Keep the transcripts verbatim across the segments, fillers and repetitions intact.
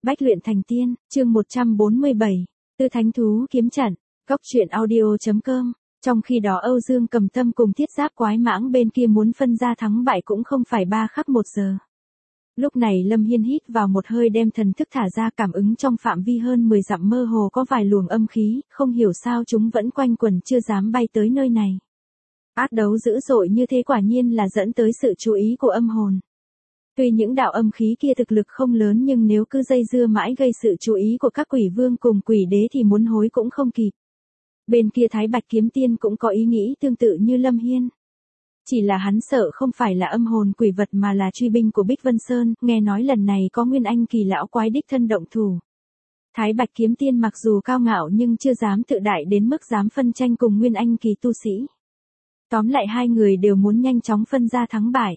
Bách luyện thành tiên, chương một trăm bốn mươi bảy, Tư Thánh Thú Kiếm Trận, Góc truyện audio.com. Trong khi đó Âu Dương Cầm Tâm cùng Thiết Giáp Quái Mãng bên kia muốn phân ra thắng bại cũng không phải ba khắc một giờ. Lúc này Lâm Hiên hít vào một hơi đem thần thức thả ra, cảm ứng trong phạm vi hơn mười dặm mơ hồ có vài luồng âm khí, không hiểu sao chúng vẫn quanh quẩn chưa dám bay tới nơi này. Ác đấu dữ dội như thế quả nhiên là dẫn tới sự chú ý của âm hồn. Tuy những đạo âm khí kia thực lực không lớn nhưng nếu cứ dây dưa mãi gây sự chú ý của các quỷ vương cùng quỷ đế thì muốn hối cũng không kịp. Bên kia Thái Bạch Kiếm Tiên cũng có ý nghĩ tương tự như Lâm Hiên. Chỉ là hắn sợ không phải là âm hồn quỷ vật mà là truy binh của Bích Vân Sơn, nghe nói lần này có Nguyên Anh kỳ lão quái đích thân động thủ. Thái Bạch Kiếm Tiên mặc dù cao ngạo nhưng chưa dám tự đại đến mức dám phân tranh cùng Nguyên Anh kỳ tu sĩ. Tóm lại hai người đều muốn nhanh chóng phân ra thắng bại.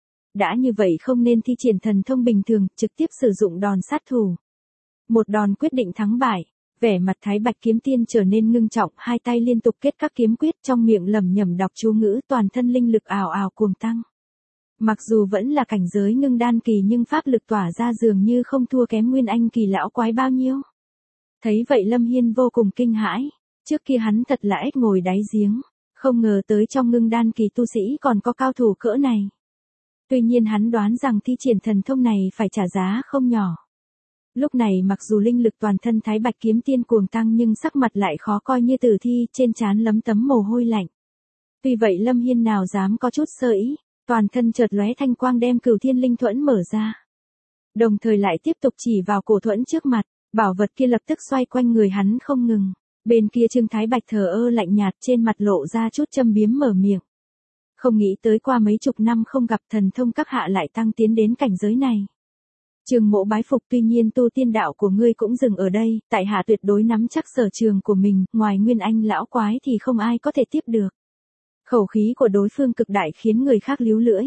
Đã như vậy không nên thi triển thần thông bình thường, trực tiếp sử dụng đòn sát thủ. Một đòn quyết định thắng bại. Vẻ mặt Thái Bạch Kiếm Tiên trở nên ngưng trọng, hai tay liên tục kết các kiếm quyết, trong miệng lẩm nhẩm đọc chú ngữ, toàn thân linh lực ào ào cuồng tăng. Mặc dù vẫn là cảnh giới ngưng đan kỳ nhưng pháp lực tỏa ra dường như không thua kém Nguyên Anh kỳ lão quái bao nhiêu. Thấy vậy Lâm Hiên vô cùng kinh hãi, trước kia hắn thật là ếch ngồi đáy giếng, không ngờ tới trong ngưng đan kỳ tu sĩ còn có cao thủ cỡ này. Tuy nhiên hắn đoán rằng thi triển thần thông này phải trả giá không nhỏ. Lúc này mặc dù linh lực toàn thân Thái Bạch Kiếm Tiên cuồng tăng nhưng sắc mặt lại khó coi như tử thi, trên trán lấm tấm mồ hôi lạnh. Tuy vậy Lâm Hiên nào dám có chút sơ ý, toàn thân chợt lóe thanh quang đem Cửu Thiên Linh Thuẫn mở ra. Đồng thời lại tiếp tục chỉ vào cổ thuẫn trước mặt, bảo vật kia lập tức xoay quanh người hắn không ngừng. Bên kia Trương Thái Bạch thờ ơ lạnh nhạt, trên mặt lộ ra chút châm biếm mở miệng. Không nghĩ tới qua mấy chục năm không gặp thần thông các hạ lại tăng tiến đến cảnh giới này. Trường Mộ bái phục, tuy nhiên tu tiên đạo của ngươi cũng dừng ở đây, tại hạ tuyệt đối nắm chắc sở trường của mình, ngoài Nguyên Anh lão quái thì không ai có thể tiếp được. Khẩu khí của đối phương cực đại khiến người khác líu lưỡi.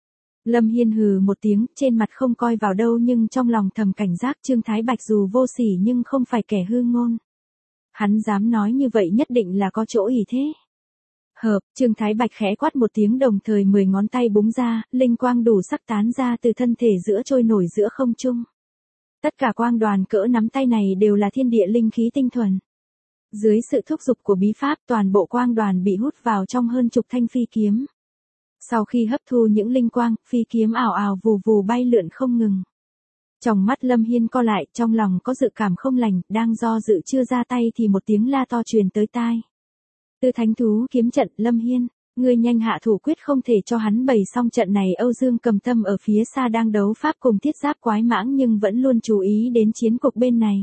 Lâm Hiên hừ một tiếng, trên mặt không coi vào đâu nhưng trong lòng thầm cảnh giác Trương Thái Bạch dù vô sỉ nhưng không phải kẻ hư ngôn. Hắn dám nói như vậy nhất định là có chỗ ỷ thế. Hợp, Trương Thái Bạch khẽ quát một tiếng đồng thời mười ngón tay búng ra, linh quang đủ sắc tán ra từ thân thể giữa trôi nổi giữa không trung. Tất cả quang đoàn cỡ nắm tay này đều là thiên địa linh khí tinh thuần. Dưới sự thúc giục của bí pháp toàn bộ quang đoàn bị hút vào trong hơn chục thanh phi kiếm. Sau khi hấp thu những linh quang, phi kiếm ảo ảo vù vù bay lượn không ngừng. Trong mắt Lâm Hiên co lại, trong lòng có dự cảm không lành, đang do dự chưa ra tay thì một tiếng la to truyền tới tai. Tư Thánh Thú Kiếm Trận, Lâm Hiên, ngươi nhanh hạ thủ quyết không thể cho hắn bày xong trận này. Âu Dương Cầm Tâm ở phía xa đang đấu pháp cùng Thiết Giáp Quái Mãng nhưng vẫn luôn chú ý đến chiến cục bên này.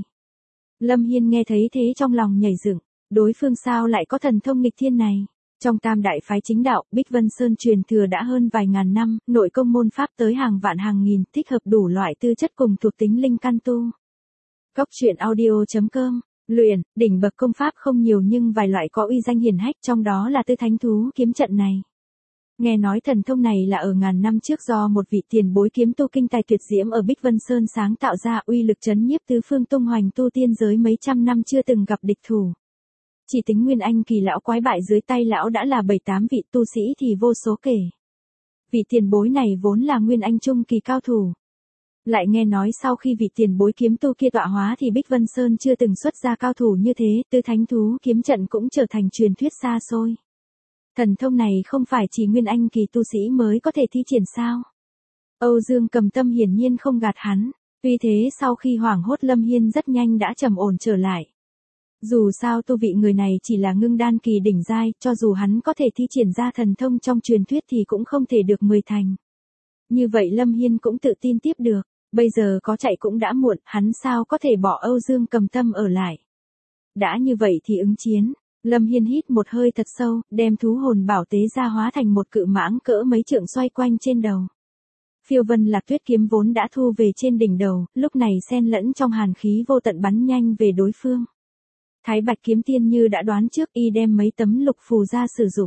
Lâm Hiên nghe thấy thế trong lòng nhảy dựng, đối phương sao lại có thần thông nghịch thiên này. Trong tam đại phái chính đạo, Bích Vân Sơn truyền thừa đã hơn vài ngàn năm, nội công môn pháp tới hàng vạn hàng nghìn, thích hợp đủ loại tư chất cùng thuộc tính linh căn tu. Góc truyện audio.com. Luyện, đỉnh bậc công pháp không nhiều nhưng vài loại có uy danh hiển hách, trong đó là Tư Thánh Thú Kiếm Trận này. Nghe nói thần thông này là ở ngàn năm trước do một vị tiền bối kiếm tu kinh tài tuyệt diễm ở Bích Vân Sơn sáng tạo ra, uy lực chấn nhiếp tứ phương tung hoành tu tiên giới mấy trăm năm chưa từng gặp địch thủ. Chỉ tính Nguyên Anh kỳ lão quái bại dưới tay lão đã là bảy tám vị tu sĩ thì vô số kể. Vị tiền bối này vốn là Nguyên Anh trung kỳ cao thủ. Lại nghe nói sau khi vị tiền bối kiếm tu kia tọa hóa thì Bích Vân Sơn chưa từng xuất ra cao thủ như thế, Tư Thánh Thú Kiếm Trận cũng trở thành truyền thuyết xa xôi. Thần thông này không phải chỉ Nguyên Anh kỳ tu sĩ mới có thể thi triển sao? Âu Dương Cầm Tâm hiển nhiên không gạt hắn, tuy thế sau khi hoảng hốt Lâm Hiên rất nhanh đã trầm ổn trở lại. Dù sao tu vị người này chỉ là ngưng đan kỳ đỉnh giai, cho dù hắn có thể thi triển ra thần thông trong truyền thuyết thì cũng không thể được mười thành. Như vậy Lâm Hiên cũng tự tin tiếp được. Bây giờ có chạy cũng đã muộn, hắn sao có thể bỏ Âu Dương Cầm Tâm ở lại. Đã như vậy thì ứng chiến. Lâm Hiên hít một hơi thật sâu, đem thú hồn bảo tế ra hóa thành một cự mãng cỡ mấy trượng xoay quanh trên đầu. Phiêu Vân Lạc Tuyết kiếm vốn đã thu về trên đỉnh đầu, lúc này xen lẫn trong hàn khí vô tận bắn nhanh về đối phương. Thái Bạch Kiếm Tiên như đã đoán trước, y đem mấy tấm lục phù ra sử dụng.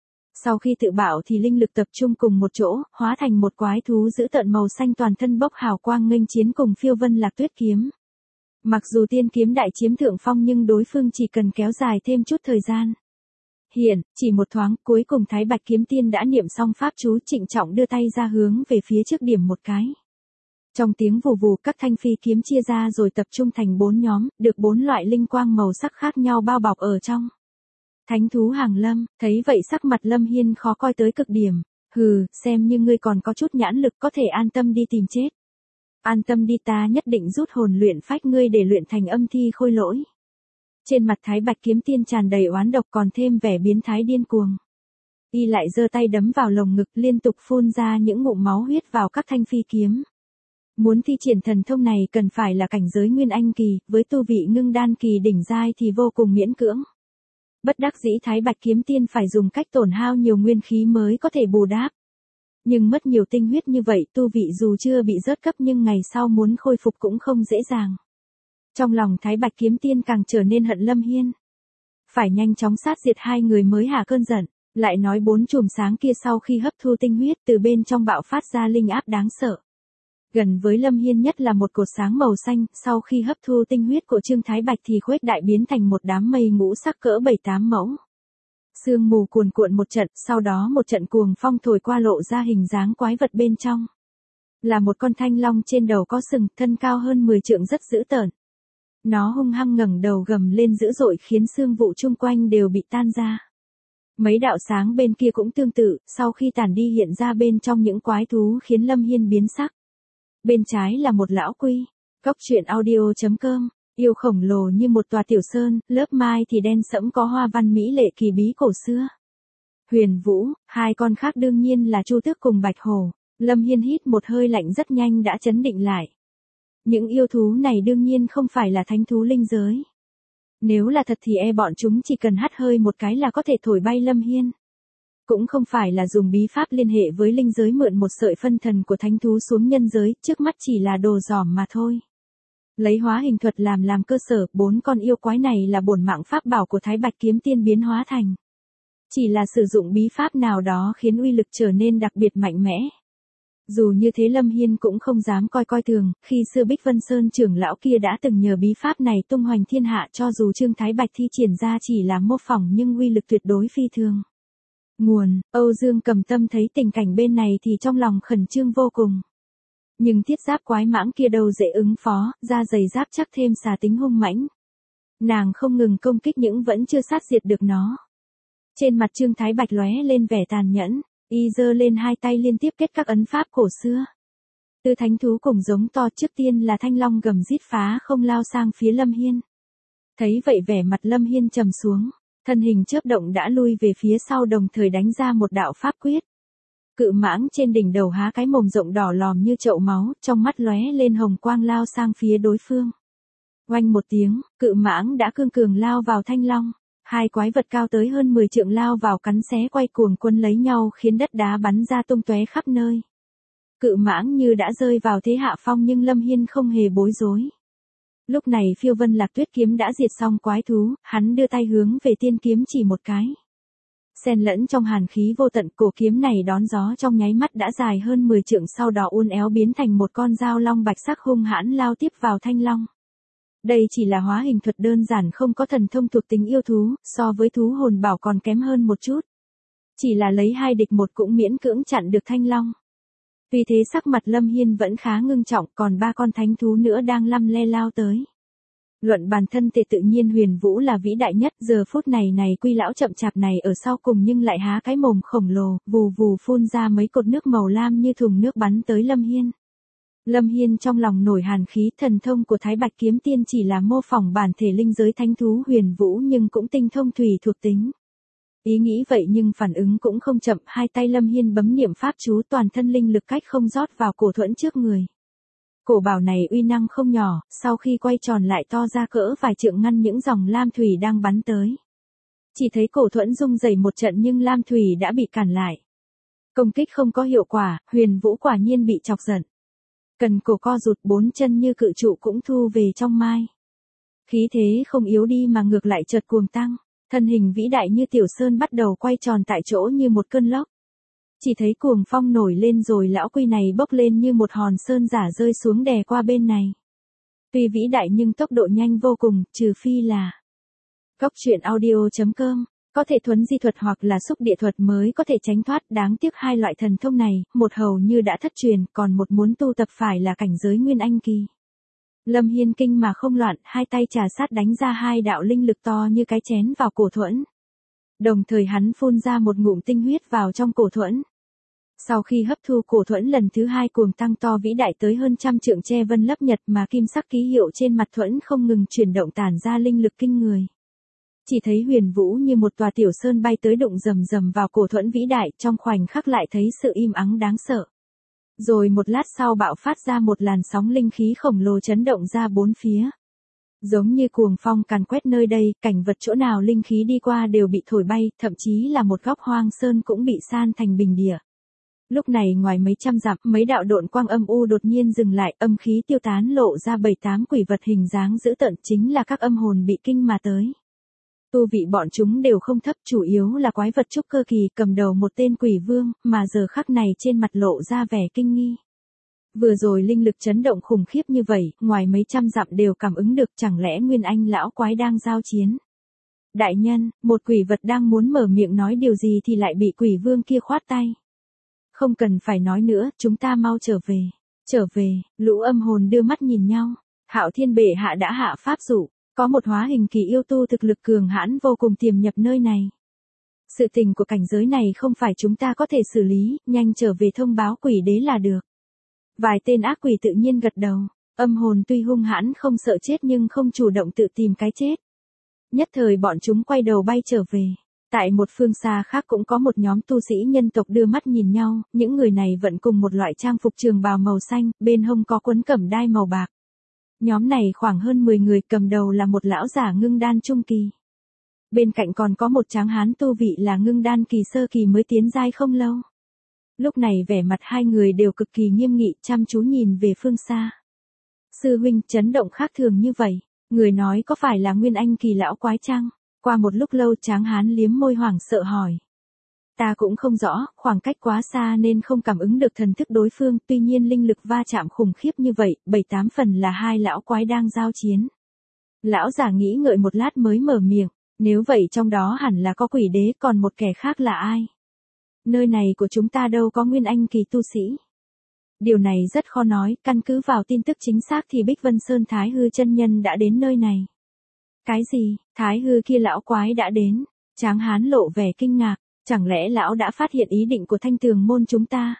Sau khi tự bảo thì linh lực tập trung cùng một chỗ, hóa thành một quái thú dữ tợn màu xanh toàn thân bốc hào quang nghênh chiến cùng Phiêu Vân Lạc Tuyết kiếm. Mặc dù tiên kiếm đại chiếm thượng phong nhưng đối phương chỉ cần kéo dài thêm chút thời gian. Hiện, chỉ một thoáng, cuối cùng Thái Bạch Kiếm Tiên đã niệm xong pháp chú, trịnh trọng đưa tay ra hướng về phía trước điểm một cái. Trong tiếng vù vù các thanh phi kiếm chia ra rồi tập trung thành bốn nhóm, được bốn loại linh quang màu sắc khác nhau bao bọc ở trong. Thánh thú hàng lâm, thấy vậy sắc mặt Lâm Hiên khó coi tới cực điểm. Hừ, xem như ngươi còn có chút nhãn lực có thể an tâm đi tìm chết. An tâm đi, ta nhất định rút hồn luyện phách ngươi để luyện thành âm thi khôi lỗi. Trên mặt Thái Bạch kiếm tiên tràn đầy oán độc còn thêm vẻ biến thái điên cuồng. Y lại giơ tay đấm vào lồng ngực liên tục phun ra những ngụm máu huyết vào các thanh phi kiếm. Muốn thi triển thần thông này cần phải là cảnh giới nguyên anh kỳ, với tu vị ngưng đan kỳ đỉnh giai thì vô cùng miễn cưỡng. Bất đắc dĩ Thái Bạch kiếm tiên phải dùng cách tổn hao nhiều nguyên khí mới có thể bù đắp. Nhưng mất nhiều tinh huyết như vậy tu vị dù chưa bị rớt cấp nhưng ngày sau muốn khôi phục cũng không dễ dàng. Trong lòng Thái Bạch kiếm tiên càng trở nên hận Lâm Hiên. Phải nhanh chóng sát diệt hai người mới hạ cơn giận, lại nói bốn chùm sáng kia sau khi hấp thu tinh huyết từ bên trong bạo phát ra linh áp đáng sợ. Gần với Lâm Hiên nhất là một cột sáng màu xanh, sau khi hấp thu tinh huyết của Trương Thái Bạch thì khuếch đại biến thành một đám mây ngũ sắc cỡ bảy tám mẫu. Sương mù cuồn cuộn một trận, sau đó một trận cuồng phong thổi qua lộ ra hình dáng quái vật bên trong. Là một con thanh long trên đầu có sừng, thân cao hơn mười trượng rất dữ tợn. Nó hung hăng ngẩng đầu gầm lên dữ dội khiến sương vụ chung quanh đều bị tan ra. Mấy đạo sáng bên kia cũng tương tự, sau khi tản đi hiện ra bên trong những quái thú khiến Lâm Hiên biến sắc. Bên trái là một lão quy. Cóc truyện audio chấm com. Yêu khổng lồ như một tòa tiểu sơn, lớp mai thì đen sẫm có hoa văn mỹ lệ kỳ bí cổ xưa. Huyền Vũ, hai con khác đương nhiên là Chu Tước cùng Bạch Hổ. Lâm Hiên hít một hơi lạnh rất nhanh đã chấn định lại. Những yêu thú này đương nhiên không phải là thánh thú linh giới. Nếu là thật thì e bọn chúng chỉ cần hắt hơi một cái là có thể thổi bay Lâm Hiên. Cũng không phải là dùng bí pháp liên hệ với linh giới mượn một sợi phân thần của thánh thú xuống nhân giới, trước mắt chỉ là đồ giỏm mà thôi. Lấy hóa hình thuật làm làm cơ sở, bốn con yêu quái này là bổn mạng pháp bảo của Thái Bạch kiếm tiên biến hóa thành. Chỉ là sử dụng bí pháp nào đó khiến uy lực trở nên đặc biệt mạnh mẽ. Dù như thế Lâm Hiên cũng không dám coi coi thường, khi xưa Bích Vân Sơn trưởng lão kia đã từng nhờ bí pháp này tung hoành thiên hạ, cho dù Trương Thái Bạch thi triển ra chỉ là mô phỏng nhưng uy lực tuyệt đối phi thường. Nguồn, Âu Dương Cầm Tâm thấy tình cảnh bên này thì trong lòng khẩn trương vô cùng. Nhưng thiết giáp quái mãng kia đâu dễ ứng phó, da dày giáp chắc thêm xà tính hung mãnh. Nàng không ngừng công kích nhưng vẫn chưa sát diệt được nó. Trên mặt Trương Thái Bạch lóe lên vẻ tàn nhẫn, y giơ lên hai tay liên tiếp kết các ấn pháp cổ xưa. Tư thánh thú cùng giống to, trước tiên là thanh long gầm rít phá không lao sang phía Lâm Hiên. Thấy vậy vẻ mặt Lâm Hiên trầm xuống, thân hình chớp động đã lui về phía sau đồng thời đánh ra một đạo pháp quyết. Cự mãng trên đỉnh đầu há cái mồm rộng đỏ lòm như chậu máu, trong mắt lóe lên hồng quang lao sang phía đối phương. Oanh một tiếng, cự mãng đã cương cường lao vào thanh long. Hai quái vật cao tới hơn mười trượng lao vào cắn xé quay cuồng quân lấy nhau khiến đất đá bắn ra tung tóe khắp nơi. Cự mãng như đã rơi vào thế hạ phong nhưng Lâm Hiên không hề bối rối. Lúc này Phiêu Vân Lạc Tuyết kiếm đã diệt xong quái thú, hắn đưa tay hướng về tiên kiếm chỉ một cái. Xen lẫn trong hàn khí vô tận, cổ kiếm này đón gió trong nháy mắt đã dài hơn mười trượng, sau đó uốn éo biến thành một con dao long bạch sắc hung hãn lao tiếp vào thanh long. Đây chỉ là hóa hình thuật đơn giản không có thần thông thuộc tính yêu thú, so với thú hồn bảo còn kém hơn một chút. Chỉ là lấy hai địch một cũng miễn cưỡng chặn được thanh long. Vì thế sắc mặt Lâm Hiên vẫn khá ngưng trọng, còn ba con thánh thú nữa đang lăm le lao tới. Luận bản thân tệ tự nhiên Huyền Vũ là vĩ đại nhất, giờ phút này này Quy lão chậm chạp này ở sau cùng nhưng lại há cái mồm khổng lồ, vù vù phun ra mấy cột nước màu lam như thùng nước bắn tới Lâm Hiên. Lâm Hiên trong lòng nổi hàn khí, thần thông của Thái Bạch kiếm tiên chỉ là mô phỏng bản thể linh giới thánh thú Huyền Vũ nhưng cũng tinh thông thủy thuộc tính. Ý nghĩ vậy nhưng phản ứng cũng không chậm, hai tay Lâm Hiên bấm niệm pháp chú, toàn thân linh lực cách không rót vào cổ thuẫn trước người. Cổ bảo này uy năng không nhỏ, sau khi quay tròn lại to ra cỡ vài trượng ngăn những dòng lam thủy đang bắn tới. Chỉ thấy cổ thuẫn rung rẩy một trận nhưng lam thủy đã bị cản lại. Công kích không có hiệu quả, Huyền Vũ quả nhiên bị chọc giận. Cần cổ co rụt, bốn chân như cự trụ cũng thu về trong mai. Khí thế không yếu đi mà ngược lại chợt cuồng tăng, thân hình vĩ đại như tiểu sơn bắt đầu quay tròn tại chỗ như một cơn lốc. Chỉ thấy cuồng phong nổi lên rồi lão quy này bốc lên như một hòn sơn giả rơi xuống đè qua bên này. Tuy vĩ đại nhưng tốc độ nhanh vô cùng, trừ phi là. Cóc truyện audio chấm com Có thể thuấn di thuật hoặc là xúc địa thuật mới có thể tránh thoát, đáng tiếc hai loại thần thông này, một hầu như đã thất truyền, còn một muốn tu tập phải là cảnh giới nguyên anh kỳ. Lâm Hiên kinh mà không loạn, hai tay trà sát đánh ra hai đạo linh lực to như cái chén vào cổ Thuẫn. Đồng thời hắn phun ra một ngụm tinh huyết vào trong cổ Thuẫn. Sau khi hấp thu, cổ Thuẫn lần thứ hai cuồng tăng to vĩ đại tới hơn trăm trượng, che vân lấp nhật, mà kim sắc ký hiệu trên mặt Thuẫn không ngừng chuyển động tản ra linh lực kinh người. Chỉ thấy huyền vũ như một tòa tiểu sơn bay tới đụng rầm rầm vào cổ Thuẫn vĩ đại, trong khoảnh khắc lại thấy sự im ắng đáng sợ. Rồi một lát sau bạo phát ra một làn sóng linh khí khổng lồ chấn động ra bốn phía. Giống như cuồng phong càn quét nơi đây, cảnh vật chỗ nào linh khí đi qua đều bị thổi bay, thậm chí là một góc hoang sơn cũng bị san thành bình địa. Lúc này ngoài mấy trăm dặm, mấy đạo độn quang âm u đột nhiên dừng lại, âm khí tiêu tán, lộ ra bảy tám quỷ vật hình dáng dữ tợn, chính là các âm hồn bị kinh mà tới. Tu vị bọn chúng đều không thấp, chủ yếu là quái vật trúc cơ kỳ, cầm đầu một tên quỷ vương, mà giờ khắc này trên mặt lộ ra vẻ kinh nghi. Vừa rồi linh lực chấn động khủng khiếp như vậy, ngoài mấy trăm dặm đều cảm ứng được, chẳng lẽ Nguyên Anh lão quái đang giao chiến? Đại nhân, một quỷ vật đang muốn mở miệng nói điều gì thì lại bị quỷ vương kia khoát tay. Không cần phải nói nữa, chúng ta mau trở về. Trở về, lũ âm hồn đưa mắt nhìn nhau. Hạo Thiên bệ hạ đã hạ pháp dụ, có một hóa hình kỳ yêu tu thực lực cường hãn vô cùng tiềm nhập nơi này. Sự tình của cảnh giới này không phải chúng ta có thể xử lý, nhanh trở về thông báo quỷ đế là được. Vài tên ác quỷ tự nhiên gật đầu, âm hồn tuy hung hãn không sợ chết nhưng không chủ động tự tìm cái chết. Nhất thời bọn chúng quay đầu bay trở về. Tại một phương xa khác cũng có một nhóm tu sĩ nhân tộc đưa mắt nhìn nhau, những người này vẫn cùng một loại trang phục trường bào màu xanh, bên hông có quấn cẩm đai màu bạc. Nhóm này khoảng hơn mười người, cầm đầu là một lão giả ngưng đan trung kỳ. Bên cạnh còn có một tráng hán tu vị là ngưng đan kỳ sơ kỳ mới tiến giai không lâu. Lúc này vẻ mặt hai người đều cực kỳ nghiêm nghị, chăm chú nhìn về phương xa. Sư huynh, chấn động khác thường như vậy, người nói có phải là Nguyên Anh kỳ lão quái chăng? Qua một lúc lâu tráng hán liếm môi hoảng sợ hỏi. Ta cũng không rõ, khoảng cách quá xa nên không cảm ứng được thần thức đối phương, tuy nhiên linh lực va chạm khủng khiếp như vậy, bảy tám phần là hai lão quái đang giao chiến. Lão giả nghĩ ngợi một lát mới mở miệng, nếu vậy trong đó hẳn là có quỷ đế, còn một kẻ khác là ai? Nơi này của chúng ta đâu có Nguyên Anh kỳ tu sĩ. Điều này rất khó nói, căn cứ vào tin tức chính xác thì Bích Vân Sơn Thái Hư chân nhân đã đến nơi này. Cái gì, Thái Hư kia lão quái đã đến? Tráng hán lộ vẻ kinh ngạc, chẳng lẽ lão đã phát hiện ý định của Thanh Tường môn chúng ta?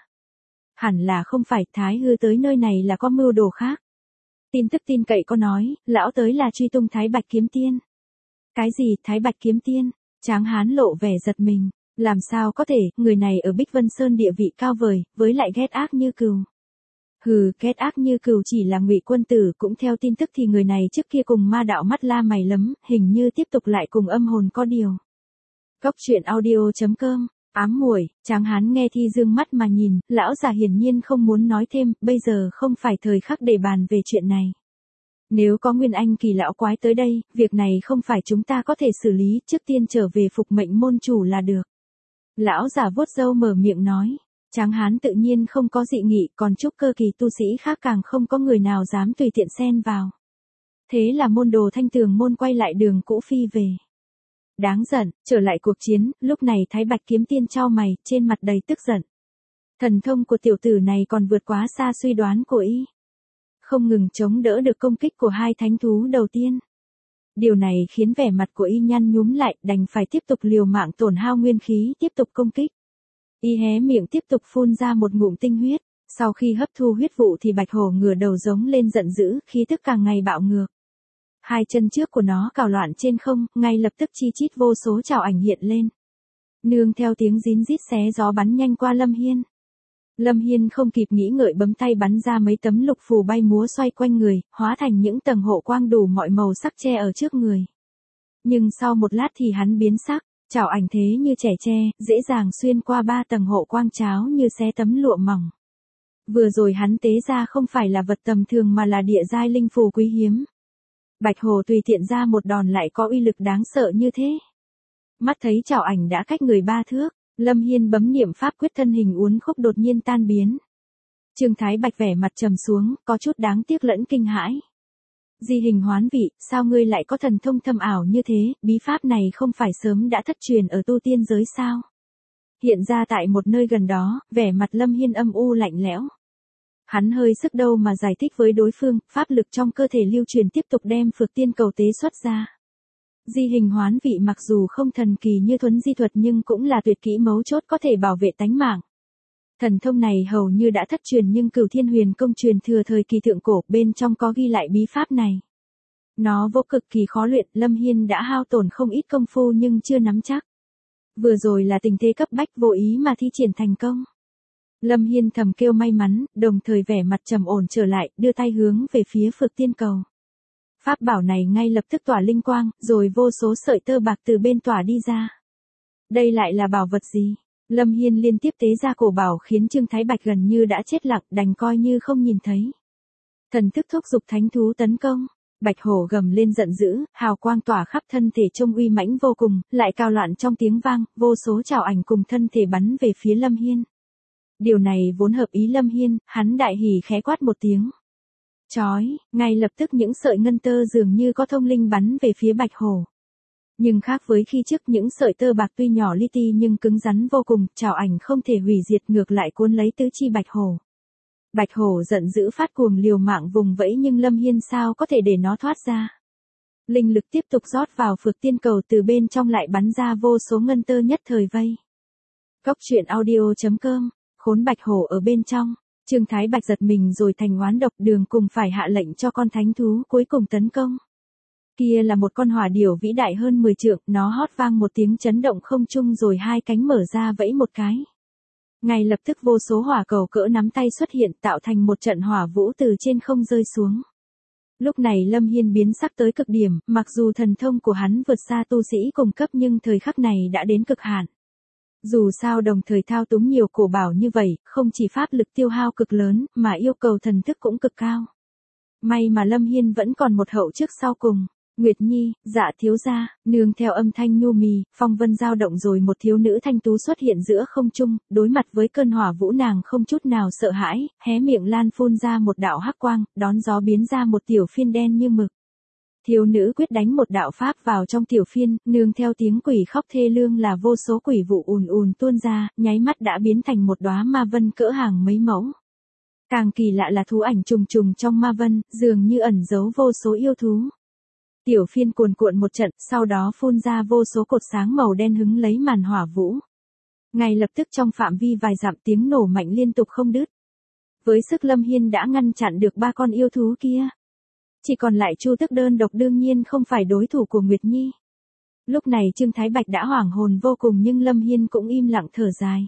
Hẳn là không phải, Thái Hư tới nơi này là có mưu đồ khác. Tin tức tin cậy có nói, lão tới là truy tung Thái Bạch Kiếm Tiên. Cái gì, Thái Bạch Kiếm Tiên? Tráng hán lộ vẻ giật mình, làm sao có thể, người này ở Bích Vân Sơn địa vị cao vời, với lại ghét ác như cừu. Hừ, ghét ác như cừu chỉ là Ngụy Quân Tử, cũng theo tin tức thì người này trước kia cùng ma đạo mắt la mày lấm, hình như tiếp tục lại cùng âm hồn có điều. Góc truyện audio chấm com, ám muội, tráng hán nghe thi dương mắt mà nhìn, lão già hiển nhiên không muốn nói thêm, bây giờ không phải thời khắc để bàn về chuyện này. Nếu có Nguyên Anh kỳ lão quái tới đây, việc này không phải chúng ta có thể xử lý, trước tiên trở về phục mệnh môn chủ là được. Lão già vuốt râu mở miệng nói. Tráng hán tự nhiên không có dị nghị, còn trúc cơ kỳ tu sĩ khác càng không có người nào dám tùy tiện xen vào. Thế là môn đồ Thanh Tường môn quay lại đường cũ phi về. Đáng giận, trở lại cuộc chiến, lúc này Thái Bạch Kiếm Tiên chau mày, trên mặt đầy tức giận. Thần thông của tiểu tử này còn vượt quá xa suy đoán của y. Không ngừng chống đỡ được công kích của hai thánh thú đầu tiên. Điều này khiến vẻ mặt của y nhăn nhúm lại, đành phải tiếp tục liều mạng tổn hao nguyên khí, tiếp tục công kích. Y hé miệng tiếp tục phun ra một ngụm tinh huyết, sau khi hấp thu huyết vụ thì bạch hổ ngửa đầu giống lên giận dữ, khí tức càng ngày bạo ngược. Hai chân trước của nó cào loạn trên không, ngay lập tức chi chít vô số trảo ảnh hiện lên. Nương theo tiếng rín rít xé gió bắn nhanh qua Lâm Hiên. Lâm Hiên không kịp nghĩ ngợi bấm tay bắn ra mấy tấm lục phù bay múa xoay quanh người, hóa thành những tầng hộ quang đủ mọi màu sắc che ở trước người. Nhưng sau một lát thì hắn biến sắc. Chảo ảnh thế như trẻ tre, dễ dàng xuyên qua ba tầng hộ quang cháo như xé tấm lụa mỏng. Vừa rồi hắn tế ra không phải là vật tầm thường mà là địa giai linh phù quý hiếm. Bạch Hồ tùy tiện ra một đòn lại có uy lực đáng sợ như thế. Mắt thấy chảo ảnh đã cách người ba thước, Lâm Hiên bấm niệm pháp quyết, thân hình uốn khúc đột nhiên tan biến. Trương Thái Bạch vẻ mặt trầm xuống, có chút đáng tiếc lẫn kinh hãi. Di hình hoán vị, sao ngươi lại có thần thông thâm ảo như thế, bí pháp này không phải sớm đã thất truyền ở tu tiên giới sao? Hiện ra tại một nơi gần đó, vẻ mặt Lâm Hiên âm u lạnh lẽo. Hắn hơi sức đâu mà giải thích với đối phương, pháp lực trong cơ thể lưu truyền tiếp tục đem Phược Tiên Cầu tế xuất ra. Di hình hoán vị mặc dù không thần kỳ như thuấn di thuật nhưng cũng là tuyệt kỹ mấu chốt có thể bảo vệ tánh mạng. Thần thông này hầu như đã thất truyền nhưng Cửu Thiên Huyền Công truyền thừa thời kỳ thượng cổ, bên trong có ghi lại bí pháp này. Nó vô cực kỳ khó luyện, Lâm Hiên đã hao tổn không ít công phu nhưng chưa nắm chắc. Vừa rồi là tình thế cấp bách vô ý mà thi triển thành công. Lâm Hiên thầm kêu may mắn, đồng thời vẻ mặt trầm ổn trở lại, đưa tay hướng về phía Phược Tiên Cầu. Pháp bảo này ngay lập tức tỏa linh quang, rồi vô số sợi tơ bạc từ bên tỏa đi ra. Đây lại là bảo vật gì? Lâm Hiên liên tiếp tế ra cổ bảo khiến Trương Thái Bạch gần như đã chết lặng, đành coi như không nhìn thấy. Thần thức thúc giục thánh thú tấn công. Bạch hổ gầm lên giận dữ, hào quang tỏa khắp thân thể trông uy mãnh vô cùng, lại cao loạn trong tiếng vang, vô số trảo ảnh cùng thân thể bắn về phía Lâm Hiên. Điều này vốn hợp ý Lâm Hiên, hắn đại hỉ khẽ quát một tiếng. Chói, ngay lập tức những sợi ngân tơ dường như có thông linh bắn về phía bạch hổ. Nhưng khác với khi trước, những sợi tơ bạc tuy nhỏ li ti nhưng cứng rắn vô cùng, trảo ảnh không thể hủy diệt, ngược lại cuốn lấy tứ chi bạch hổ. Bạch hổ giận dữ phát cuồng liều mạng vùng vẫy nhưng Lâm Hiên sao có thể để nó thoát ra. Linh lực tiếp tục rót vào Phược Tiên Cầu, từ bên trong lại bắn ra vô số ngân tơ nhất thời vây. Cốc truyện audio chấm com, khốn bạch hổ ở bên trong. Trương Thái Bạch giật mình rồi thành oán độc, đường cùng phải hạ lệnh cho con thánh thú cuối cùng tấn công. Kia là một con hỏa điểu vĩ đại hơn mười trượng, nó hót vang một tiếng chấn động không trung rồi hai cánh mở ra vẫy một cái. Ngay lập tức vô số hỏa cầu cỡ nắm tay xuất hiện, tạo thành một trận hỏa vũ từ trên không rơi xuống. Lúc này Lâm Hiên biến sắc tới cực điểm, mặc dù thần thông của hắn vượt xa tu sĩ cùng cấp nhưng thời khắc này đã đến cực hạn. Dù sao đồng thời thao túng nhiều cổ bảo như vậy, không chỉ pháp lực tiêu hao cực lớn, mà yêu cầu thần thức cũng cực cao. May mà Lâm Hiên vẫn còn một hậu trước sau cùng. Nguyệt Nhi, dạ thiếu gia, nương theo âm thanh nhu mì, phong vân dao động rồi một thiếu nữ thanh tú xuất hiện giữa không trung, đối mặt với cơn hỏa vũ nàng không chút nào sợ hãi, hé miệng lan phun ra một đạo hắc quang, đón gió biến ra một tiểu phiên đen như mực. Thiếu nữ quyết đánh một đạo pháp vào trong tiểu phiên, nương theo tiếng quỷ khóc thê lương là vô số quỷ vụ ùn ùn tuôn ra, nháy mắt đã biến thành một đóa ma vân cỡ hàng mấy mẫu. Càng kỳ lạ là thú ảnh trùng trùng trong ma vân, dường như ẩn giấu vô số yêu thú. Tiểu phiên cuồn cuộn một trận, sau đó phun ra vô số cột sáng màu đen hứng lấy màn hỏa vũ. Ngay lập tức trong phạm vi vài dặm tiếng nổ mạnh liên tục không đứt. Với sức Lâm Hiên đã ngăn chặn được ba con yêu thú kia. Chỉ còn lại Chu Tức đơn độc đương nhiên không phải đối thủ của Nguyệt Nhi. Lúc này Trương Thái Bạch đã hoảng hồn vô cùng nhưng Lâm Hiên cũng im lặng thở dài.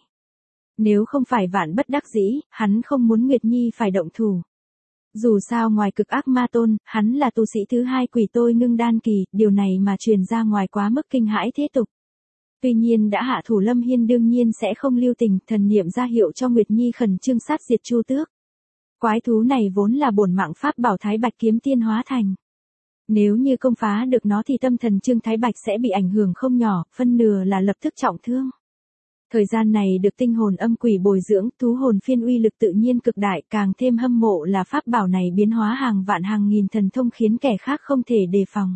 Nếu không phải vạn bất đắc dĩ, hắn không muốn Nguyệt Nhi phải động thủ. Dù sao ngoài cực ác ma tôn, hắn là tu sĩ thứ hai quỷ tôi ngưng đan kỳ, điều này mà truyền ra ngoài quá mức kinh hãi thế tục. Tuy nhiên đã hạ thủ Lâm Hiên đương nhiên sẽ không lưu tình, thần niệm ra hiệu cho Nguyệt Nhi khẩn trương sát diệt Chu Tước. Quái thú này vốn là bổn mạng pháp bảo Thái Bạch kiếm tiên hóa thành. Nếu như công phá được nó thì tâm thần Trương Thái Bạch sẽ bị ảnh hưởng không nhỏ, phân nửa là lập tức trọng thương. Thời gian này được tinh hồn âm quỷ bồi dưỡng, thú hồn phiên uy lực tự nhiên cực đại, càng thêm hâm mộ là pháp bảo này biến hóa hàng vạn hàng nghìn thần thông khiến kẻ khác không thể đề phòng.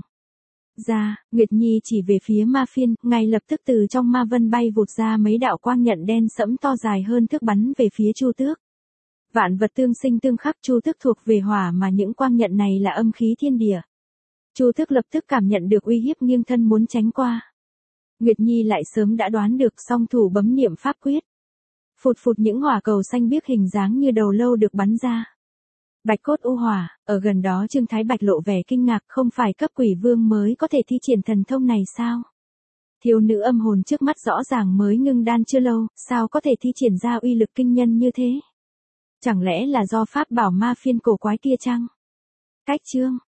Ra, Nguyệt Nhi chỉ về phía ma phiên, ngay lập tức từ trong ma vân bay vụt ra mấy đạo quang nhận đen sẫm to dài hơn thước bắn về phía Chu Tước. Vạn vật tương sinh tương khắc, Chu Tước thuộc về hỏa mà những quang nhận này là âm khí thiên địa. Chu Tước lập tức cảm nhận được uy hiếp nghiêng thân muốn tránh qua. Nguyệt Nhi lại sớm đã đoán được, song thủ bấm niệm pháp quyết. Phụt phụt những hỏa cầu xanh biếc hình dáng như đầu lâu được bắn ra. Bạch cốt u hỏa, ở gần đó Trương Thái Bạch lộ vẻ kinh ngạc, không phải cấp quỷ vương mới có thể thi triển thần thông này sao? Thiếu nữ âm hồn trước mắt rõ ràng mới ngưng đan chưa lâu, sao có thể thi triển ra uy lực kinh nhân như thế? Chẳng lẽ là do pháp bảo ma phiên cổ quái kia chăng? Cách chương